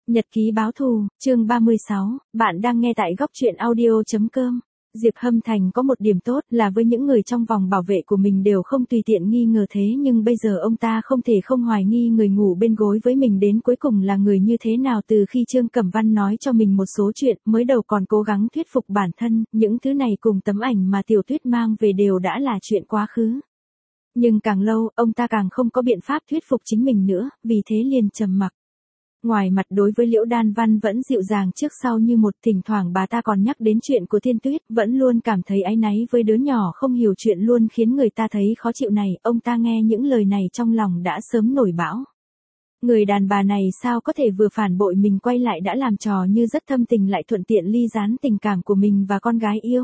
Nhật ký báo thù, chương 36, bạn đang nghe tại góc truyện audio.com. Diệp Hâm Thành có một điểm tốt là với những người trong vòng bảo vệ của mình đều không tùy tiện nghi ngờ, thế nhưng bây giờ ông ta không thể không hoài nghi người ngủ bên gối với mình đến cuối cùng là người như thế nào. Từ khi Trương Cẩm Văn nói cho mình một số chuyện, mới đầu còn cố gắng thuyết phục bản thân, những thứ này cùng tấm ảnh mà Tiểu Tuyết mang về đều đã là chuyện quá khứ. Nhưng càng lâu, ông ta càng không có biện pháp thuyết phục chính mình nữa, vì thế liền trầm mặc. Ngoài mặt đối với Liễu Đan Văn vẫn dịu dàng trước sau như một, thỉnh thoảng bà ta còn nhắc đến chuyện của Thiên Tuyết, vẫn luôn cảm thấy áy náy với đứa nhỏ không hiểu chuyện luôn khiến người ta thấy khó chịu này. Ông ta nghe những lời này trong lòng đã sớm nổi bão. Người đàn bà này sao có thể vừa phản bội mình quay lại đã làm trò như rất thâm tình lại thuận tiện ly gián tình cảm của mình và con gái yêu.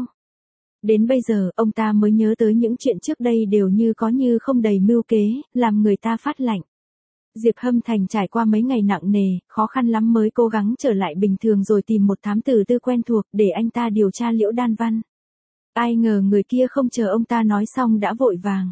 Đến bây giờ, ông ta mới nhớ tới những chuyện trước đây đều như có như không đầy mưu kế, làm người ta phát lạnh. Diệp Hâm Thành trải qua mấy ngày nặng nề, khó khăn lắm mới cố gắng trở lại bình thường rồi tìm một thám tử tư quen thuộc để anh ta điều tra Liễu Đan Văn. Ai ngờ người kia không chờ ông ta nói xong đã vội vàng.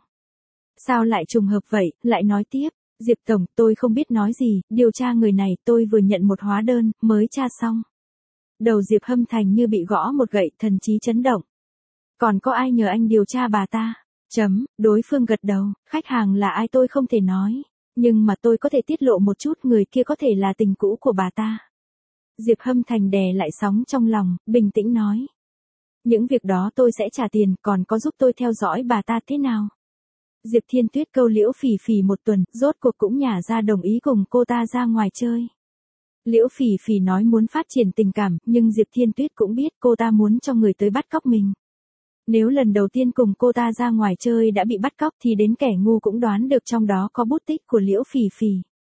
Sao lại trùng hợp vậy, lại nói tiếp, Diệp Tổng, tôi không biết nói gì, điều tra người này tôi vừa nhận một hóa đơn, mới tra xong. Đầu Diệp Hâm Thành như bị gõ một gậy, thần trí chấn động. Còn có ai nhờ anh điều tra bà ta? Đối phương gật đầu, khách hàng là ai tôi không thể nói. Nhưng mà tôi có thể tiết lộ một chút, người kia có thể là tình cũ của bà ta. Diệp Hâm Thành đè lại sóng trong lòng, bình tĩnh nói. Những việc đó tôi sẽ trả tiền, còn có giúp tôi theo dõi bà ta thế nào? Diệp Thiên Tuyết câu Liễu Phỉ Phỉ một tuần, rốt cuộc cũng nhả ra đồng ý cùng cô ta ra ngoài chơi. Liễu Phỉ Phỉ nói muốn phát triển tình cảm, nhưng Diệp Thiên Tuyết cũng biết cô ta muốn cho người tới bắt cóc mình. Nếu lần đầu tiên cùng cô ta ra ngoài chơi đã bị bắt cóc thì đến kẻ ngu cũng đoán được trong đó có bút tích của Liễu Phỉ Phỉ.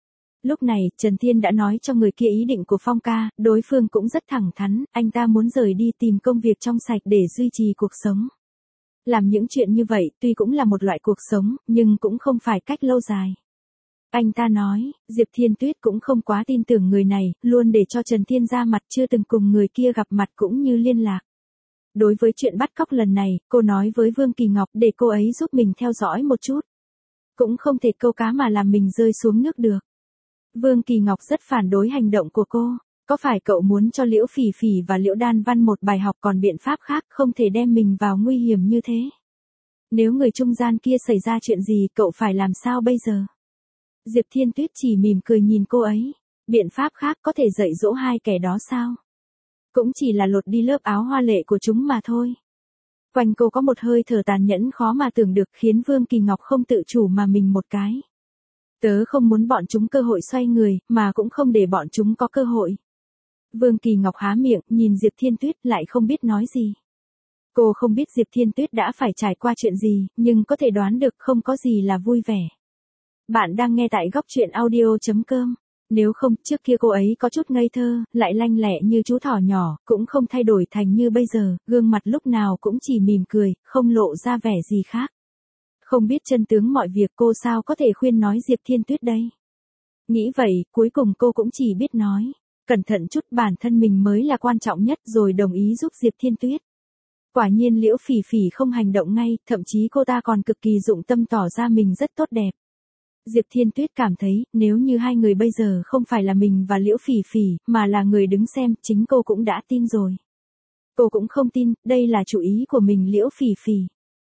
Lúc này, Trần Thiên đã nói cho người kia ý định của Phong ca, đối phương cũng rất thẳng thắn, anh ta muốn rời đi tìm công việc trong sạch để duy trì cuộc sống. Làm những chuyện như vậy tuy cũng là một loại cuộc sống, nhưng cũng không phải cách lâu dài. Anh ta nói, Diệp Thiên Tuyết cũng không quá tin tưởng người này, luôn để cho Trần Thiên ra mặt, chưa từng cùng người kia gặp mặt cũng như liên lạc. Đối với chuyện bắt cóc lần này, cô nói với Vương Kỳ Ngọc để cô ấy giúp mình theo dõi một chút. Cũng không thể câu cá mà làm mình rơi xuống nước được. Vương Kỳ Ngọc rất phản đối hành động của cô. Có phải cậu muốn cho Liễu Phỉ Phỉ và Liễu Đan Văn một bài học, còn biện pháp khác không thể đem mình vào nguy hiểm như thế? Nếu người trung gian kia xảy ra chuyện gì cậu phải làm sao bây giờ? Diệp Thiên Tuyết chỉ mỉm cười nhìn cô ấy. Biện pháp khác có thể dạy dỗ hai kẻ đó sao? Cũng chỉ là lột đi lớp áo hoa lệ của chúng mà thôi. Quanh cô có một hơi thở tàn nhẫn khó mà tưởng được, khiến Vương Kỳ Ngọc không tự chủ mà mình một cái. Tớ không muốn bọn chúng cơ hội xoay người, mà cũng không để bọn chúng có cơ hội. Vương Kỳ Ngọc há miệng, nhìn Diệp Thiên Tuyết lại không biết nói gì. Cô không biết Diệp Thiên Tuyết đã phải trải qua chuyện gì, nhưng có thể đoán được không có gì là vui vẻ. Bạn đang nghe tại góc truyện audio.com. Nếu không, trước kia cô ấy có chút ngây thơ, lại lanh lẹ như chú thỏ nhỏ, cũng không thay đổi thành như bây giờ, gương mặt lúc nào cũng chỉ mỉm cười, không lộ ra vẻ gì khác. Không biết chân tướng mọi việc cô sao có thể khuyên nói Diệp Thiên Tuyết đây? Nghĩ vậy, cuối cùng cô cũng chỉ biết nói, cẩn thận chút, bản thân mình mới là quan trọng nhất, rồi đồng ý giúp Diệp Thiên Tuyết. Quả nhiên Liễu Phỉ Phỉ không hành động ngay, thậm chí cô ta còn cực kỳ dụng tâm tỏ ra mình rất tốt đẹp. Diệp Thiên Tuyết cảm thấy, nếu như hai người bây giờ không phải là mình và Liễu Phỉ Phỉ, mà là người đứng xem, chính cô cũng đã tin rồi. Cô cũng không tin, đây là chủ ý của mình Liễu Phỉ Phỉ.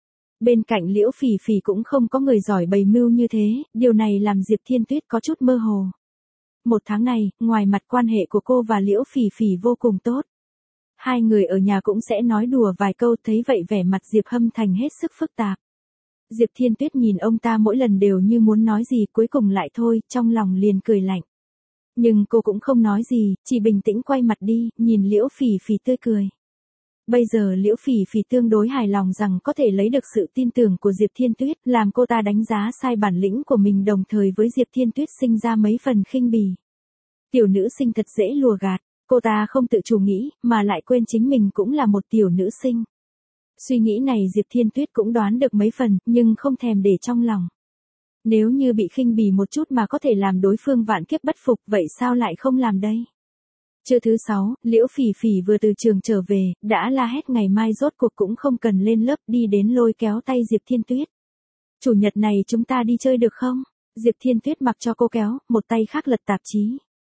Bên cạnh Liễu Phỉ Phỉ cũng không có người giỏi bày mưu như thế, điều này làm Diệp Thiên Tuyết có chút mơ hồ. Một tháng này, ngoài mặt quan hệ của cô và Liễu Phỉ Phỉ vô cùng tốt. Hai người ở nhà cũng sẽ nói đùa vài câu, thấy vậy vẻ mặt Diệp Hâm Thành hết sức phức tạp. Diệp Thiên Tuyết nhìn ông ta mỗi lần đều như muốn nói gì, cuối cùng lại thôi, trong lòng liền cười lạnh. Nhưng cô cũng không nói gì, chỉ bình tĩnh quay mặt đi, nhìn Liễu Phỉ Phỉ tươi cười. Bây giờ Liễu Phỉ Phỉ tương đối hài lòng rằng có thể lấy được sự tin tưởng của Diệp Thiên Tuyết, làm cô ta đánh giá sai bản lĩnh của mình, đồng thời với Diệp Thiên Tuyết sinh ra mấy phần khinh bỉ. Tiểu nữ sinh thật dễ lùa gạt, cô ta không tự chủ nghĩ, mà lại quên chính mình cũng là một tiểu nữ sinh. Suy nghĩ này Diệp Thiên Tuyết cũng đoán được mấy phần, nhưng không thèm để trong lòng. Nếu như bị khinh bỉ một chút mà có thể làm đối phương vạn kiếp bất phục, vậy sao lại không làm đây? Trưa thứ 6, Liễu Phỉ Phỉ vừa từ trường trở về, đã la hét ngày mai rốt cuộc cũng không cần lên lớp, đi đến lôi kéo tay Diệp Thiên Tuyết. Chủ nhật này chúng ta đi chơi được không? Diệp Thiên Tuyết mặc cho cô kéo, một tay khác lật tạp chí.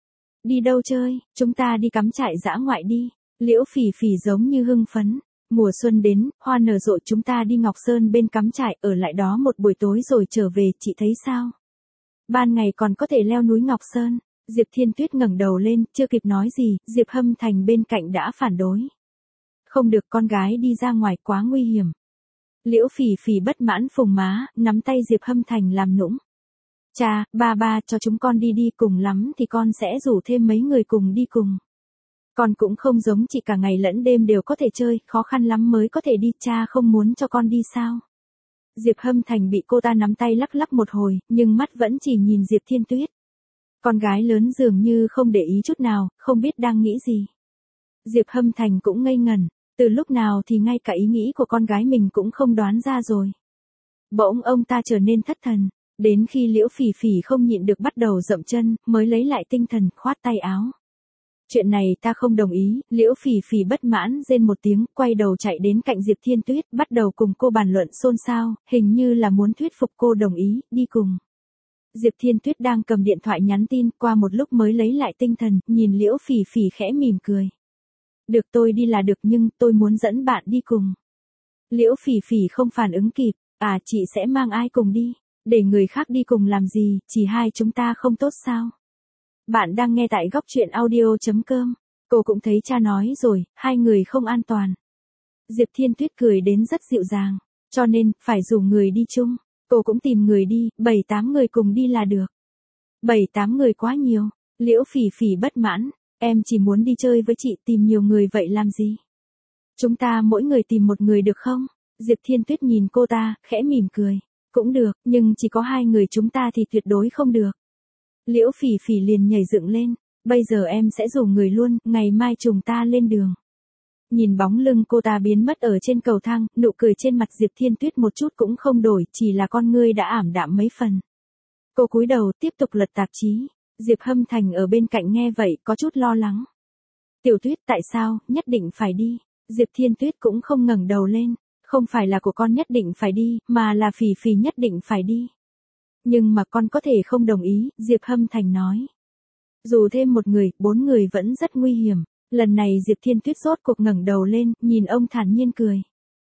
Đi đâu chơi, chúng ta đi cắm trại dã ngoại đi. Liễu Phỉ Phỉ giống như hưng phấn. Mùa xuân đến, hoa nở rộ, chúng ta đi Ngọc Sơn bên cắm trại, ở lại đó một buổi tối rồi trở về, chị thấy sao? Ban ngày còn có thể leo núi Ngọc Sơn. Diệp Thiên Tuyết ngẩng đầu lên, chưa kịp nói gì, Diệp Hâm Thành bên cạnh đã phản đối. Không được, con gái đi ra ngoài quá nguy hiểm. Liễu Phỉ Phỉ bất mãn phùng má, nắm tay Diệp Hâm Thành làm nũng. Cha, ba cho chúng con đi đi, cùng lắm thì con sẽ rủ thêm mấy người cùng đi cùng. Con cũng không giống chị cả ngày lẫn đêm đều có thể chơi, khó khăn lắm mới có thể đi, cha không muốn cho con đi sao? Diệp Hâm Thành bị cô ta nắm tay lắc lắc một hồi, nhưng mắt vẫn chỉ nhìn Diệp Thiên Tuyết. Con gái lớn dường như không để ý chút nào, không biết đang nghĩ gì. Diệp Hâm Thành cũng ngây ngẩn, từ lúc nào thì ngay cả ý nghĩ của con gái mình cũng không đoán ra rồi. Bỗng ông ta trở nên thất thần, đến khi Liễu Phỉ Phỉ không nhịn được bắt đầu dậm chân, mới lấy lại tinh thần, khoát tay áo. Chuyện này ta không đồng ý. Liễu Phỉ Phỉ bất mãn rên một tiếng, quay đầu chạy đến cạnh Diệp Thiên Tuyết, bắt đầu cùng cô bàn luận xôn xao, hình như là muốn thuyết phục cô đồng ý, đi cùng. Diệp Thiên Tuyết đang cầm điện thoại nhắn tin, qua một lúc mới lấy lại tinh thần, nhìn Liễu Phỉ Phỉ khẽ mỉm cười. Được, tôi đi là được, nhưng tôi muốn dẫn bạn đi cùng. Liễu Phỉ Phỉ không phản ứng kịp, chị sẽ mang ai cùng đi? Để người khác đi cùng làm gì, chỉ hai chúng ta không tốt sao? Bạn đang nghe tại góc truyện audio.com. Cô cũng thấy cha nói rồi, hai người không an toàn. Diệp Thiên Tuyết cười đến rất dịu dàng, cho nên, phải rủ người đi chung. Cô cũng tìm người đi, 7-8 người cùng đi là được. 7-8 người quá nhiều. Liễu Phỉ Phỉ bất mãn, em chỉ muốn đi chơi với chị, tìm nhiều người vậy làm gì? Chúng ta mỗi người tìm một người được không? Diệp Thiên Tuyết nhìn cô ta, khẽ mỉm cười. Cũng được, nhưng chỉ có hai người chúng ta thì tuyệt đối không được. Liễu Phỉ Phỉ liền nhảy dựng lên, bây giờ em sẽ rủ người luôn, ngày mai chúng ta lên đường. Nhìn bóng lưng cô ta biến mất ở trên cầu thang, nụ cười trên mặt Diệp Thiên Tuyết một chút cũng không đổi, chỉ là con ngươi đã ảm đạm mấy phần. Cô cúi đầu tiếp tục lật tạp chí. Diệp Hâm Thành ở bên cạnh nghe vậy có chút lo lắng. Tiểu Tuyết, tại sao, nhất định phải đi? Diệp Thiên Tuyết cũng không ngẩng đầu lên. Không phải là của con nhất định phải đi, mà là Phỉ Phỉ nhất định phải đi. Nhưng mà con có thể không đồng ý, Diệp Hâm Thành nói. Dù thêm một người, 4 người vẫn rất nguy hiểm. Lần này Diệp Thiên Tuyết rốt cuộc ngẩng đầu lên, nhìn ông thản nhiên cười.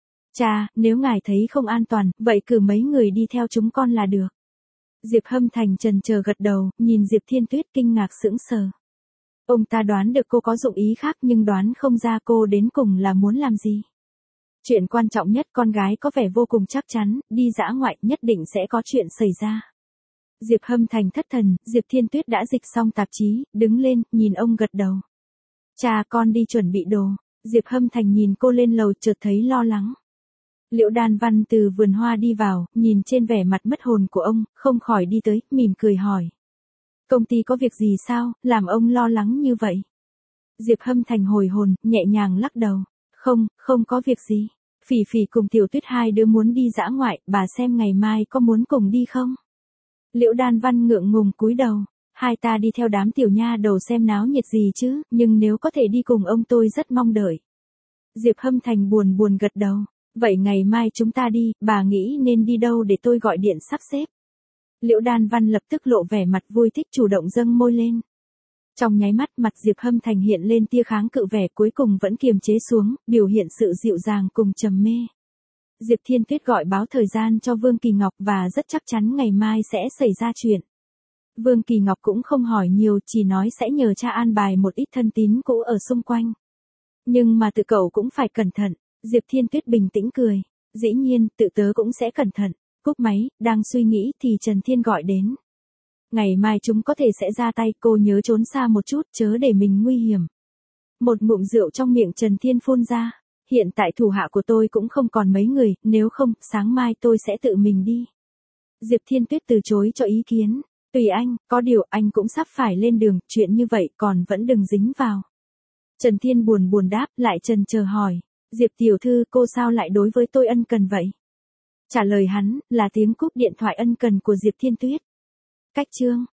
Cha, nếu ngài thấy không an toàn, vậy cử mấy người đi theo chúng con là được. Diệp Hâm Thành chần chờ gật đầu, nhìn Diệp Thiên Tuyết kinh ngạc sững sờ. Ông ta đoán được cô có dụng ý khác nhưng đoán không ra cô đến cùng là muốn làm gì. Chuyện quan trọng nhất, con gái có vẻ vô cùng chắc chắn, đi dã ngoại nhất định sẽ có chuyện xảy ra. Diệp Hâm Thành thất thần, Diệp Thiên Tuyết đã dịch xong tạp chí, đứng lên, nhìn ông gật đầu. Cha, con đi chuẩn bị đồ. Diệp Hâm Thành nhìn cô lên lầu, chợt thấy lo lắng. Liễu Đan Văn từ vườn hoa đi vào, nhìn trên vẻ mặt mất hồn của ông, không khỏi đi tới, mỉm cười hỏi. Công ty có việc gì sao, làm ông lo lắng như vậy? Diệp Hâm Thành hồi hồn, nhẹ nhàng lắc đầu. Không có việc gì. Phỉ Phỉ cùng Tiểu Tuyết hai đứa muốn đi dã ngoại, bà xem ngày mai có muốn cùng đi không? Liễu Đan Văn ngượng ngùng cúi đầu. Hai ta đi theo đám tiểu nha đầu xem náo nhiệt gì chứ, nhưng nếu có thể đi cùng ông tôi rất mong đợi. Diệp Hâm Thành buồn gật đầu. Vậy ngày mai chúng ta đi, bà nghĩ nên đi đâu để tôi gọi điện sắp xếp? Liễu Đan Văn lập tức lộ vẻ mặt vui thích, chủ động dâng môi lên. Trong nháy mắt, mặt Diệp Hâm Thành hiện lên tia kháng cự, vẻ cuối cùng vẫn kiềm chế xuống, biểu hiện sự dịu dàng cùng trầm mê. Diệp Thiên Tuyết gọi báo thời gian cho Vương Kỳ Ngọc và rất chắc chắn ngày mai sẽ xảy ra chuyện. Vương Kỳ Ngọc cũng không hỏi nhiều, chỉ nói sẽ nhờ cha an bài một ít thân tín cũ ở xung quanh. Nhưng mà tự cậu cũng phải cẩn thận. Diệp Thiên Tuyết bình tĩnh cười. Dĩ nhiên, tự tớ cũng sẽ cẩn thận. Cúp máy, đang suy nghĩ thì Trần Thiên gọi đến. Ngày mai chúng có thể sẽ ra tay, cô nhớ trốn xa một chút, chớ để mình nguy hiểm. Một ngụm rượu trong miệng Trần Thiên phun ra. Hiện tại thủ hạ của tôi cũng không còn mấy người, nếu không, sáng mai tôi sẽ tự mình đi. Diệp Thiên Tuyết từ chối cho ý kiến. Tùy anh, có điều anh cũng sắp phải lên đường, chuyện như vậy còn vẫn đừng dính vào. Trần Thiên buồn đáp, lại chần chờ hỏi. Diệp tiểu thư, cô sao lại đối với tôi ân cần vậy? Trả lời hắn, là tiếng cúp điện thoại ân cần của Diệp Thiên Tuyết. Cách chương.